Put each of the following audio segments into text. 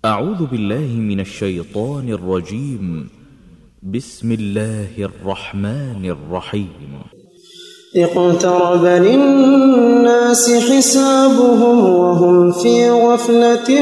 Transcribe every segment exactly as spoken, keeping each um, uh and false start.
أعوذ بالله من الشيطان الرجيم. بسم الله الرحمن الرحيم. اقترب للناس حسابهم وهم في غفلة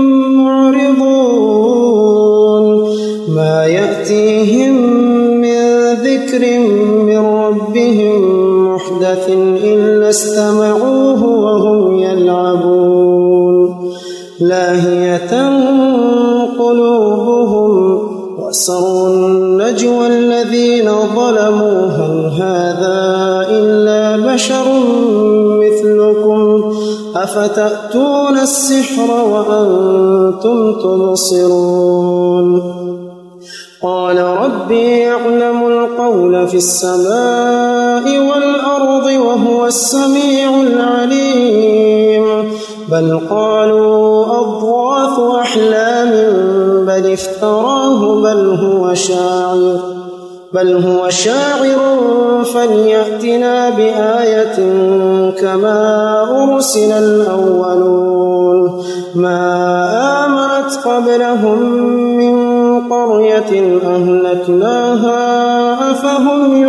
معرضون ما يأتيهم من ذكر من ربهم محدث إلا استمعوه وهم يلعبون لاهية قلوبهم وأسروا النجوى الذين ظلموا هل هذا إلا بشر مثلكم أفتأتون السحر وأنتم تبصرون قال ربي يعلم القول في السماء والأرض وهو السميع العليم بل قالوا أضغاث أحلام بل افتراه بل هو شاعر بل هو شاعر فليأتنا بآية كما أرسل الأولون ما آمنت قبلهم من قرية أهلكناها أفهم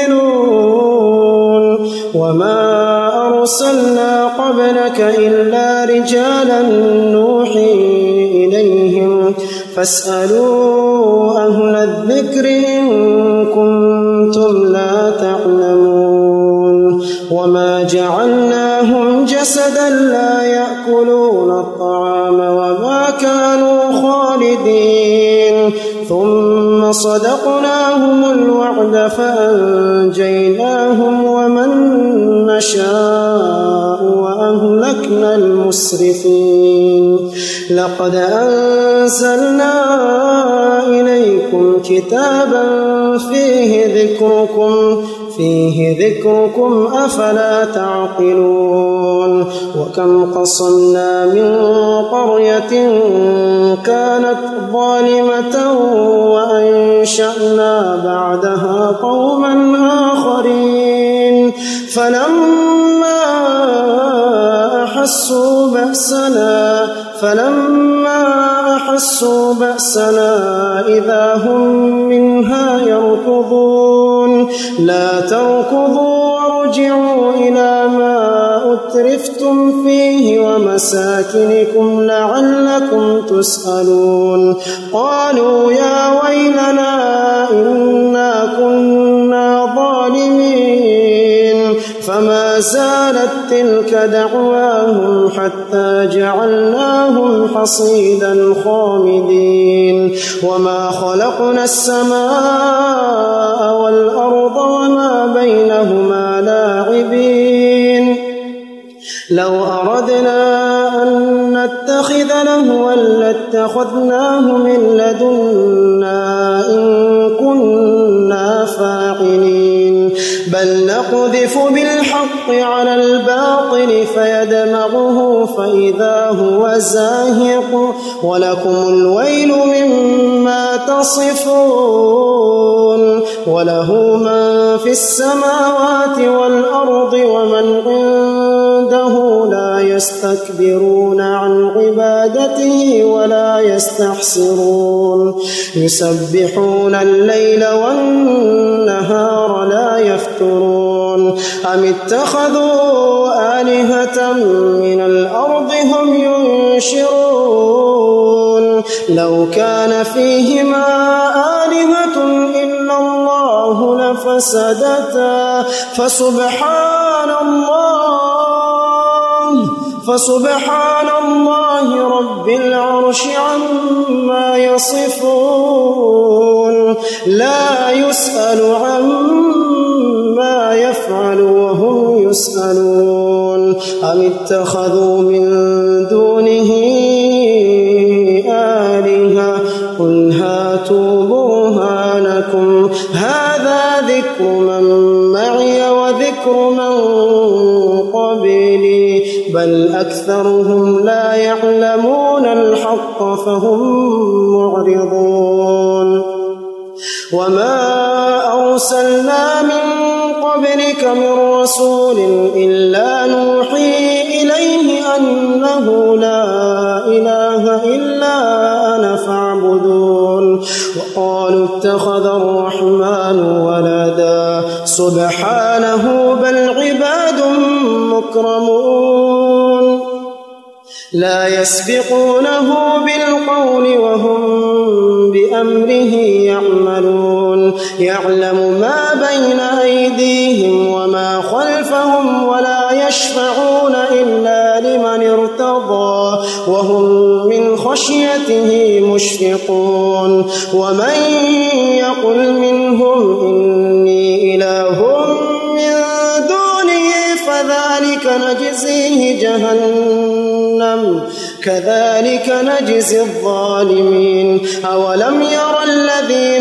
يؤمنون وما أرسلنا قبلك إلا رجالا نوحي إليهم فاسألوا أهل الذكر إن كنتم لا تعلمون وما جعلناهم جسدا لا يأكلون الطعام وما كانوا خالدين ثم صدقناهم الوعد فأنجيناهم ومن نشاء وأهلكنا المسرفين لقد أنزلنا إليكم كتابا فيه ذكركم فيه ذكركم أفلا تعقلون وكم قصمنا من قرية كانت ظالمة وأنشأنا بعدها قوما آخرين فلما أحسوا بأسنا فلما أحسوا بأسنا إذا هم منها يركضون لا تركضوا وارجعوا إلى ما أترفتم فيه ومساكنكم لعلكم تسألون قالوا يا ويلنا إنا كنا ظالمين فما زالت تلك دعواهم حتى جعلناهم حصيدا خامدين وما خلقنا السماء والأرض وما بينهما لاعبين لو أردنا أن نتخذ لهوا لاتخذناه من لدنا إن كنا فاعلين بل نقذف بالحق على الباطل فيدمغه فإذا هو زاهق ولكم الويل مما تصفون وله من في السماوات والأرض ومن عنده لا يستكبرون عن عبادته ولا يستحسرون يسبحون الليل والنهار لا يفترون أم اتخذوا آلهة من الأرض هم ينشرون لو كان فيهما آلهة إلا الله لفسدتا فسبحان الله فسبحان الله رب العرش عما يصفون لا يسأل عما يفعل وهم يسألون أم اتخذوا من دونه آلهة قل هاتوا برهانكم هذا ذكر من معي وذكر من قبلي بل أكثرهم لا يعلمون الحق فهم معرضون وما أرسلنا من قبلك من رسول إلا نوحي إليه أنه لا إله إلا أنا فاعبدون وقالوا اتخذ الرحمن ولدا سبحانه بل عباد مكرمون لا يسبقونه بالقول وهم بأمره يعملون يعلم ما بين أيديهم وما خلفهم ولا يشفعون إلا لمن ارتضى وهم من خشيته مشفقون ومن يقل منهم إني إله من دونه فذلك نجزيه جهنم كذلك نجزي الظالمين أولم ير الذين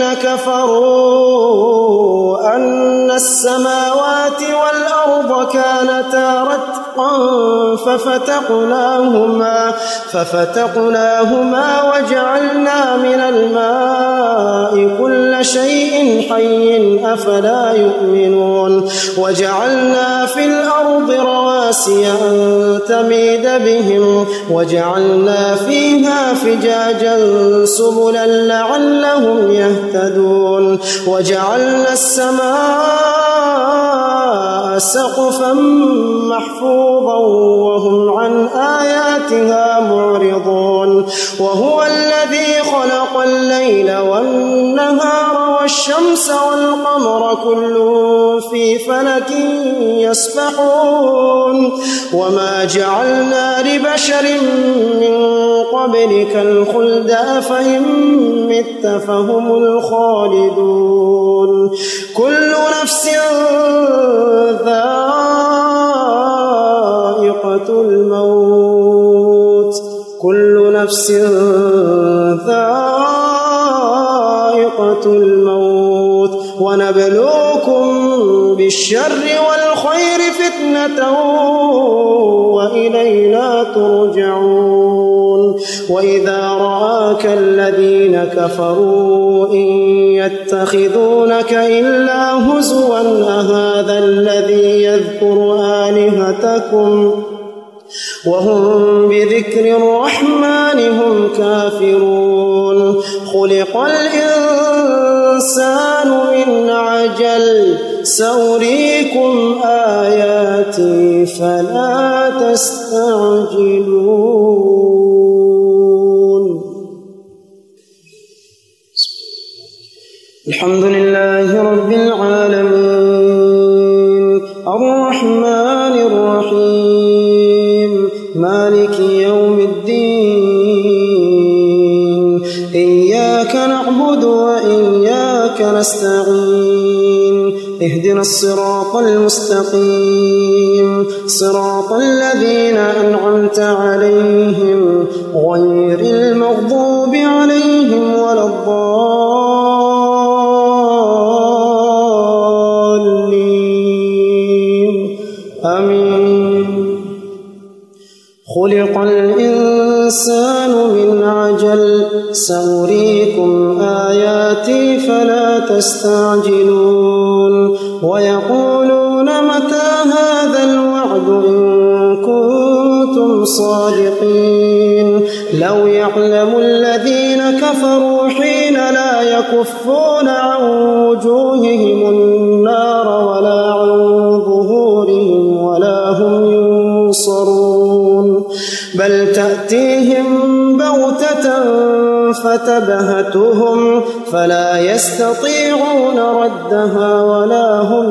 كفروا أن السماوات والأرض كانتا رتقا ففتقناهما ففتقناهما وجعلنا من الماء كل شيء حي أفلا يؤمنون وجعلنا في الأرض رواسي أن تميد بهم وجعلنا فيها فجاجا سبلا لعلهم يهتدون وجعلنا السماء سقفا محفوظا وهم عن آياتها معرضون وهو الذي خلق الليل والنهار والشمس والقمر كل في فلك يسبحون وما جعلنا لبشر من قبلك الخلد أفإن مت فهم الخالدون كل نفس ذائقة الموت كل نفس ذائقة الموت ونبلوكم بالشر والخير فتنة وإلينا ترجعون وإذا رآك الذين كفروا إن يتخذونك إلا هزوا أهذا الذي يذكر آلهتكم وهم بذكر الرحمن هم كافرون خلق الإنسان من عجل سأريكم آياتي فلا تستعجلون الحمد لله رب العالمين الرحمن الرحيم مالك يوم الدين إياك نعبد وإياك نستعين اهدنا الصراط المستقيم صراط الذين أنعمت عليهم غير المغضوب عليهم ولا الضالين آمين خلق الإنسان من عجل سأريكم آياتي فلا تستعجلون ويقولون متى هذا الوعد إن كنتم صادقين لو يعلم الذين كفروا حين لا يكفون عن وجوههم النار ولا عن ظهورهم ولا هم ينصرون بل تأتيهم بغتة فتبهتهم فلا يستطيعون ردها ولا هم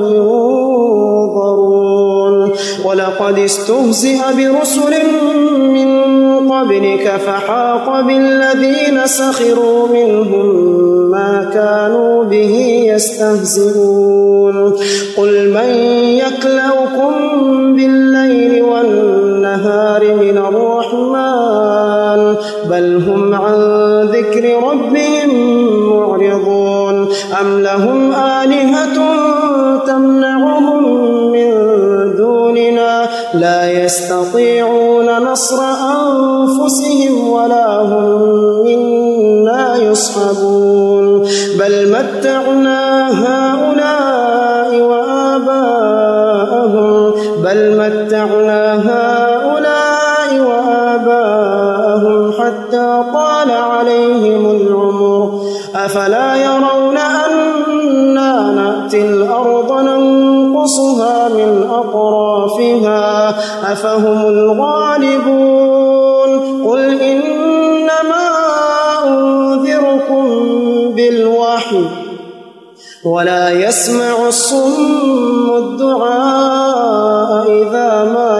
ينظرون ولقد استهزئ برسل من قبلك فحاق بالذين سخروا منهم ما كانوا به يستهزئون قل من يكلؤكم بالليل والنهار من الرحمن بل هم عن ذكر ربهم معرضون أم لهم آلهة تمنعهم من دوننا لا يستطيعون نصر أنفسهم ولا هم منا يصحبون بل متعنا هؤلاء وآباءهم بل متعنا هؤلاء وآباءهم حتى طال عليهم العمر أفلا يرون أنا نأتي الأرض ننقصها من أطرافها أفهم الغالبون قل إنما أنذركم بالوحي ولا يسمع الصم الدعاء إذا ما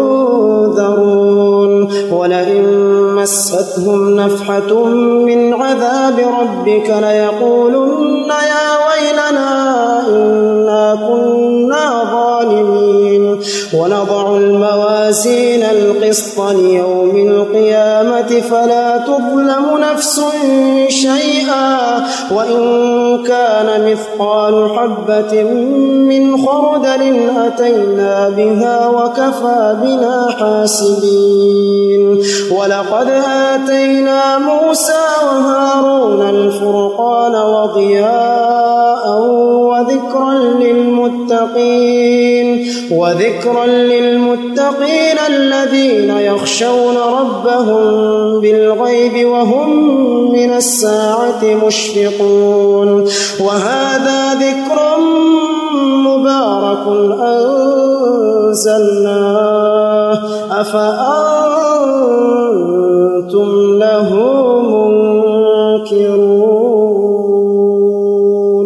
ينذرون ولئن مستهم نفحة من عذاب ربك ليقولن يا ويلنا إنا كنا ظالمين ونضع الموازين القسط ليوم القيامة فلا تظلم نفس شيئا وإن كان مثقال حبة من خردل أتينا بها وكفى بنا حاسبين ولقد آتينا موسى وهارون الفرقان وضياء وذكرا للمتقين وذكرا للمتقين الذين يخشون ربهم بالغيب وهم من الساعة مشفقون وهذا ذكر مبارك أنزلناه أفأنتم له منكرون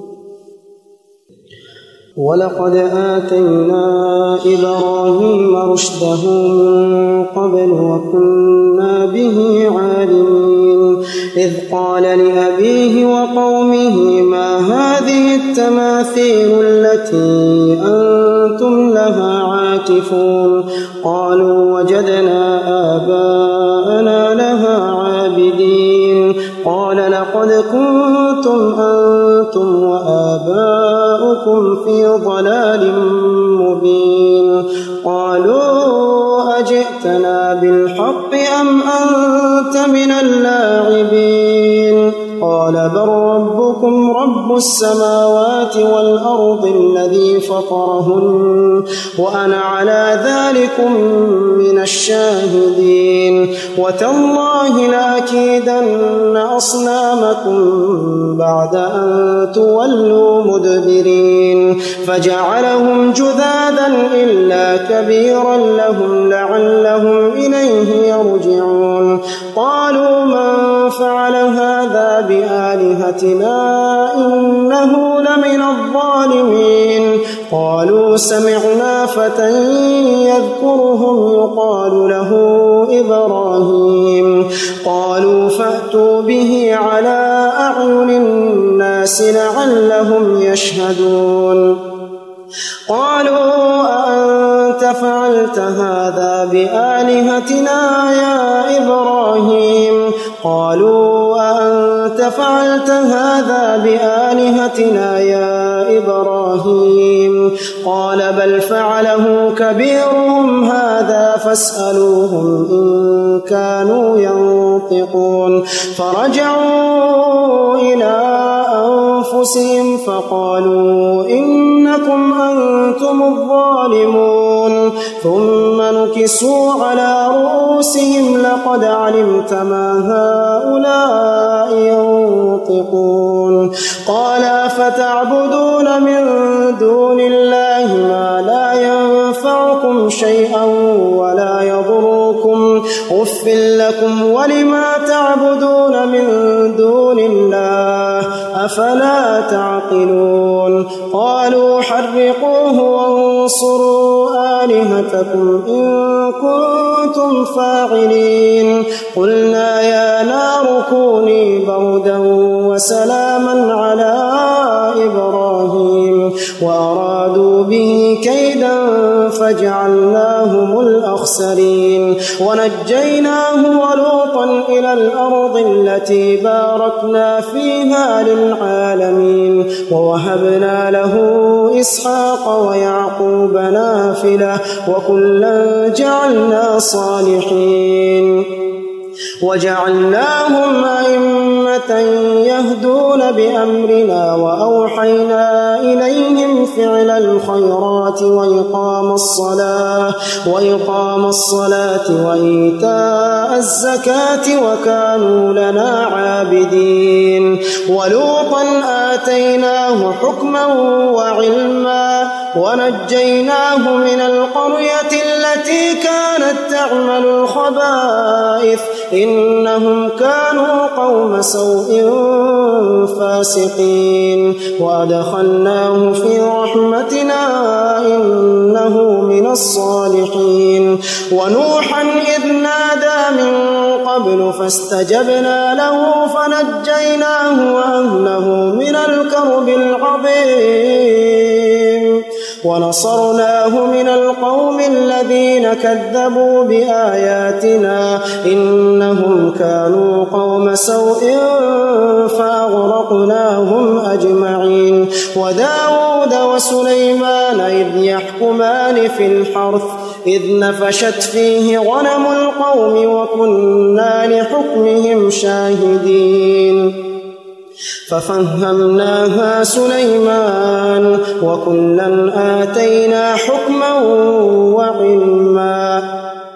ولقد آتينا إبراهيم رشده من قبل وكنا به عالمين إذ قال لأبيه وقومه ما هذه التماثيل التي أنتم لها عاكفون قالوا وجدنا آباءنا لها عابدين قال لقد كنتم أنتم وآباؤكم في ضلال مبين قالوا أجئتنا بالحق أم أنت من اللاعبين قال بل ربكم رب السماوات والأرض الذي فطرهن وأنا على ذلكم من الشاهدين وتالله لأكيدن أصنامكم بعد أن تولوا مدبرين فجعلهم جذاذا إلا كبيرا لهم لعلهم إليه يرجعون قالوا من فعل هذا بآلهتنا إنه لمن الظالمين قالوا سمعنا فتى يذكرهم يقال له إبراهيم قالوا فأتوا به على أعين الناس لعلهم يشهدون قالوا أأنت فعلت هذا بآلهتنا يا إبراهيم قالوا أأنت فعلت هذا بآلهتنا يا إبراهيم قال بل فعله كبيرهم هذا فاسألوهم إن كانوا ينطقون فرجعوا إلى أنفسهم فقالوا إنكم أنتم الظالمون ثم نكسوا على رؤوسهم لقد علمت ما هؤلاء ينطقون قال فتعبدون من دون الله ما لا ينفعكم شيئا ولا يضركم أف لكم ولما تعبدون من دون الله أفلا تعقلون قالوا حرقوه وانصروا آلهتكم إن كنتم فاعلين قلنا يا نار كوني بردا وسلاما على إبراهيم وأرادوا به كيدا فجعلناهم الأخسرين ونجيناه ولوطا إلى الأرض التي باركنا فيها للعالمين ووهبنا له إسحاق ويعقوب نافلة وكلا جعلنا صالحين وجعلناهم أئمة يهدون بأمرنا وأوحينا إليهم فعل الخيرات وإقام الصلاة وإقام الصلاة وإيتاء الزكاة وكانوا لنا عابدين. ولوطا آتيناه حكما وعلما ونجيناه من القرية التي كانت تعمل الخبائث إنهم كانوا قوم سوء فاسقين. وأدخلناه في رحمتنا إنه من الصالحين. ونوحا إذ نادى من قبل فاستجبنا له فنجيناه وأهله من الكرب العظيم ونصرناه من القوم الذين كذبوا بآياتنا إنهم كانوا قوم سوء فأغرقناهم أجمعين. وداود وسليمان إذ يحكمان في الحرث إذ نفشت فيه غنم القوم وكنا لحكمهم شاهدين ففهمناها سليمان وكلا آتينا حكما وعلما.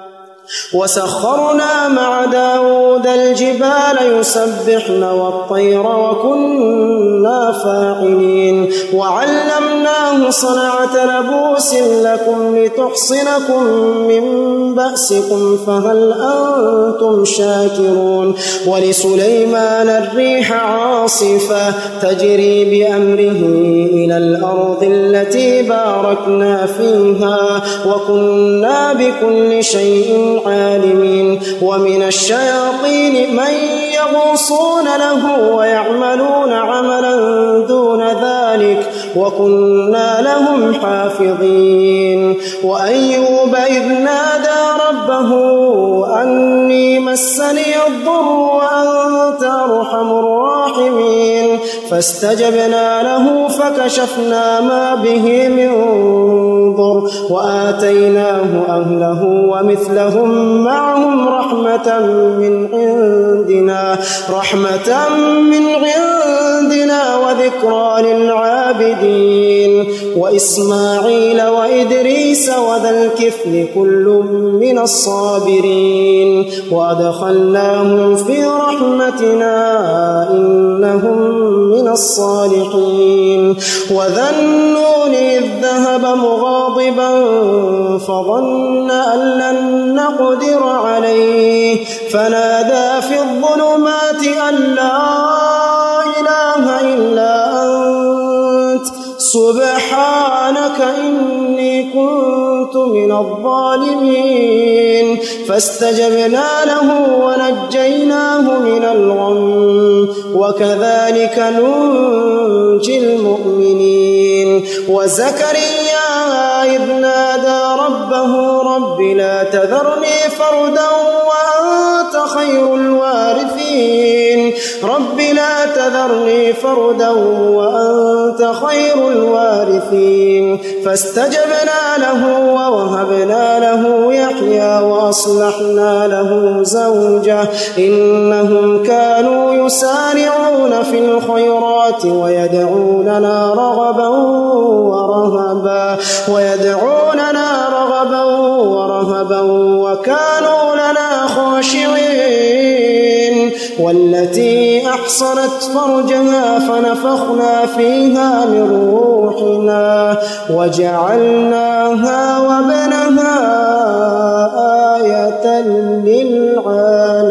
وسخرنا مع داود الجبال يسبحن والطير وكنا فاعلين. وعلمناه صنعة لبوس لكم لتحصنكم من بأسكم فهل أنتم شاكرون. ولسليمان الريح عاصفة تجري بأمره إلى الأرض التي باركنا فيها وكنا بكل شيء عالمين. ومن الشياطين من يغوصون له ويعملون عملا دون ذلك وكنا لهم حافظين. وأيوب إذ نادى ربه أني مسني الضر وأنت أرحم الراحمين فاستجبنا له فكشفنا ما به من ضر وآتيناه أهله ومثلهم معهم رحمة من عندنا رحمة من عندنا وذكرى للعابدين. وإسماعيل وإدريس وذا الكفل كل من الصابرين وأدخلناهم في رحمتنا إنهم من الصالحين. وذا النون إذ ذهب مغاضبا فظن أن لن نقدر عليه فنادى في الظلمات أن لا إله إلا أنت سبحانك إني كنت من الظالمين. فاستجبنا له ونجيناه من الغم وكذلك ننجي المؤمنين. وزكريا إذ نادى ربه رب لا تذرني فردا وأنت خير الوارثين رب لا تذرني فردا وأنت خير الوارثين. فاستجبنا له ووهبنا له يحيى وأصلحنا له زوجه إنهم كانوا يسارعون في الخيرات ويدعوننا رغبا ورهبا ويدعوننا رغبا ورهبا وكانوا لنا خاشعين. والتي أحصنت فرجها فنفخنا فيها من روحنا وجعلناها وابنها آية للعالمين.